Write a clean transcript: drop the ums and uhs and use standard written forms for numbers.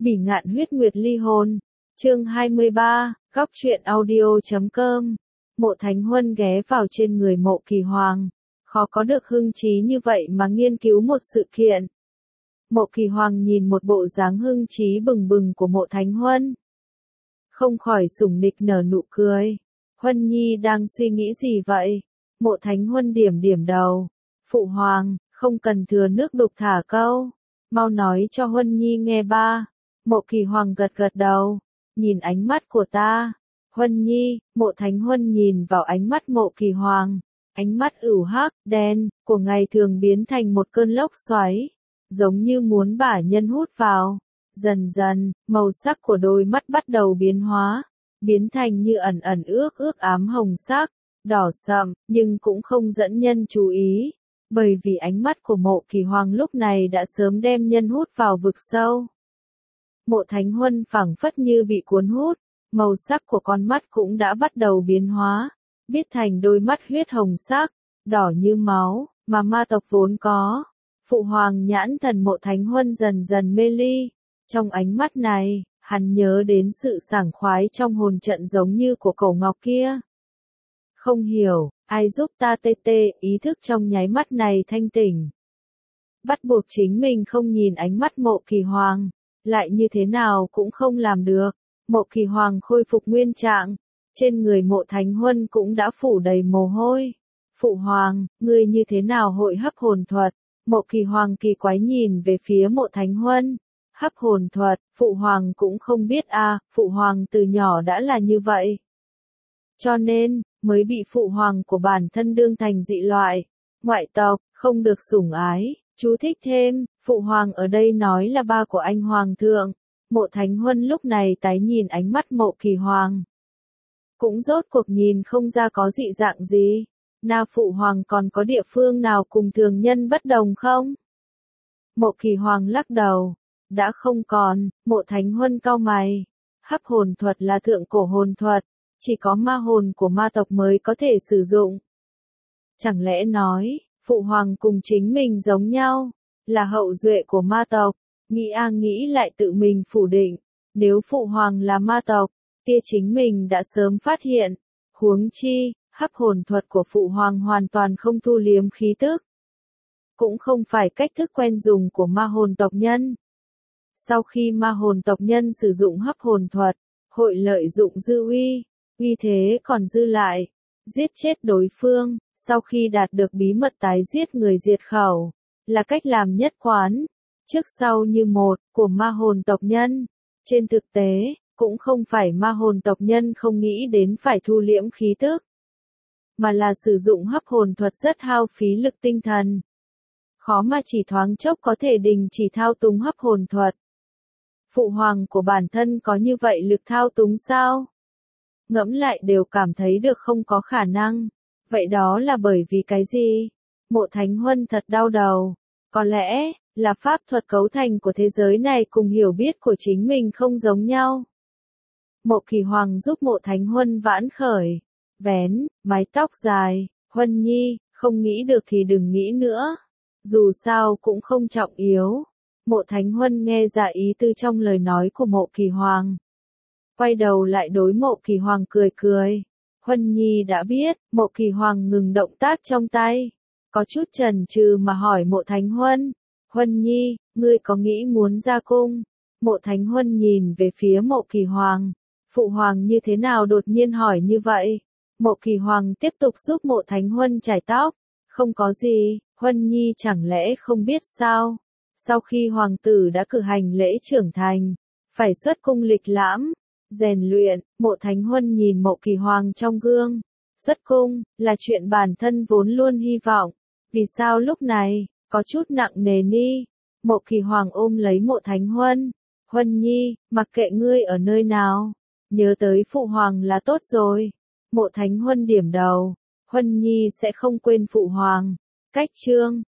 Bỉ ngạn huyết nguyệt ly hồn. Chương 23, góc truyện audio.com. Mộ Thánh Huân ghé vào trên người Mộ Kỳ Hoàng. Khó có được hưng trí như vậy mà nghiên cứu một sự kiện. Mộ Kỳ Hoàng nhìn một bộ dáng hưng trí bừng bừng của Mộ Thánh Huân. Không khỏi sủng nịch nở nụ cười. Huân Nhi đang suy nghĩ gì vậy? Mộ Thánh Huân điểm điểm đầu. Phụ Hoàng, không cần thừa nước đục thả câu. Mau nói cho Huân Nhi nghe ba. Mộ Kỳ Hoàng gật gật đầu. Nhìn ánh mắt của ta. Huân Nhi, Mộ Thánh Huân nhìn vào ánh mắt Mộ Kỳ Hoàng. Ánh mắt ửu hắc, đen, của ngày thường biến thành một cơn lốc xoáy. Giống như muốn bả nhân hút vào. Dần dần, màu sắc của đôi mắt bắt đầu biến hóa. Biến thành như ẩn ẩn ước ám hồng sắc, đỏ sậm, nhưng cũng không dẫn nhân chú ý. Bởi vì ánh mắt của Mộ Kỳ Hoàng lúc này đã sớm đem nhân hút vào vực sâu. Mộ Thánh Huân phảng phất như bị cuốn hút, màu sắc của con mắt cũng đã bắt đầu biến hóa, biến thành đôi mắt huyết hồng sắc, đỏ như máu, mà ma tộc vốn có. Phụ Hoàng nhãn thần Mộ Thánh Huân dần dần mê ly, trong ánh mắt này, hắn nhớ đến sự sảng khoái trong hồn trận giống như của cổ ngọc kia. Không hiểu, ai giúp ta tê tê, ý thức trong nháy mắt này thanh tỉnh. Bắt buộc chính mình không nhìn ánh mắt Mộ Kỳ Hoàng, lại như thế nào cũng không làm được. Mộ Kỳ Hoàng khôi phục nguyên trạng, trên người Mộ Thánh Huân cũng đã phủ đầy mồ hôi. Phụ Hoàng, ngươi như thế nào hội hấp hồn thuật? Mộ Kỳ Hoàng kỳ quái nhìn về phía Mộ Thánh Huân. Hấp hồn thuật, Phụ Hoàng cũng không biết à, Phụ Hoàng từ nhỏ đã là như vậy. Cho nên, mới bị Phụ Hoàng của bản thân đương thành dị loại, ngoại tộc, không được sủng ái. Chú thích thêm, Phụ Hoàng ở đây nói là ba của anh Hoàng thượng. Mộ Thánh Huân lúc này tái nhìn ánh mắt Mộ Kỳ Hoàng. Cũng rốt cuộc nhìn không ra có dị dạng gì. Na Phụ Hoàng còn có địa phương nào cùng thường nhân bất đồng không? Mộ Kỳ Hoàng lắc đầu. Đã không còn. Mộ Thánh Huân cau mày. Hấp hồn thuật là thượng cổ hồn thuật. Chỉ có ma hồn của ma tộc mới có thể sử dụng. Chẳng lẽ nói, Phụ Hoàng cùng chính mình giống nhau, là hậu duệ của ma tộc? Nghĩ lại tự mình phủ định. Nếu Phụ Hoàng là ma tộc, kia chính mình đã sớm phát hiện. Huống chi, hấp hồn thuật của Phụ Hoàng hoàn toàn không thu liếm khí tức. Cũng không phải cách thức quen dùng của ma hồn tộc nhân. Sau khi ma hồn tộc nhân sử dụng hấp hồn thuật, hội lợi dụng dư uy thế còn dư lại, giết chết đối phương, sau khi đạt được bí mật tái giết người diệt khẩu, là cách làm nhất quán, trước sau như một, của ma hồn tộc nhân. Trên thực tế, cũng không phải ma hồn tộc nhân không nghĩ đến phải thu liễm khí tức, mà là sử dụng hấp hồn thuật rất hao phí lực tinh thần. Khó mà chỉ thoáng chốc có thể đình chỉ thao túng hấp hồn thuật. Phụ Hoàng của bản thân có như vậy lực thao túng sao? Ngẫm lại đều cảm thấy được không có khả năng. Vậy đó là bởi vì cái gì? Mộ Thánh Huân thật đau đầu. Có lẽ, là pháp thuật cấu thành của thế giới này cùng hiểu biết của chính mình không giống nhau. Mộ Kỳ Hoàng giúp Mộ Thánh Huân vãn khởi. Vén, mái tóc dài. Huân Nhi, không nghĩ được thì đừng nghĩ nữa. Dù sao cũng không trọng yếu. Mộ Thánh Huân nghe ra ý tư trong lời nói của Mộ Kỳ Hoàng. Quay đầu lại đối Mộ Kỳ Hoàng cười cười. Huân Nhi đã biết. Mộ Kỳ Hoàng ngừng động tác trong tay. Có chút chần chừ mà hỏi Mộ Thánh Huân. Huân Nhi, ngươi có nghĩ muốn ra cung? Mộ Thánh Huân nhìn về phía Mộ Kỳ Hoàng. Phụ Hoàng như thế nào đột nhiên hỏi như vậy? Mộ Kỳ Hoàng tiếp tục giúp Mộ Thánh Huân chải tóc. Không có gì, Huân Nhi chẳng lẽ không biết sao? Sau khi Hoàng tử đã cử hành lễ trưởng thành, phải xuất cung lịch lãm, rèn luyện. Mộ Thánh Huân nhìn Mộ Kỳ Hoàng trong gương. Xuất cung, là chuyện bản thân vốn luôn hy vọng. Vì sao lúc này, có chút nặng nề ni? Mộ Kỳ Hoàng ôm lấy Mộ Thánh Huân. Huân Nhi, mặc kệ ngươi ở nơi nào, nhớ tới Phụ Hoàng là tốt rồi. Mộ Thánh Huân điểm đầu. Huân Nhi sẽ không quên Phụ Hoàng. Cách chương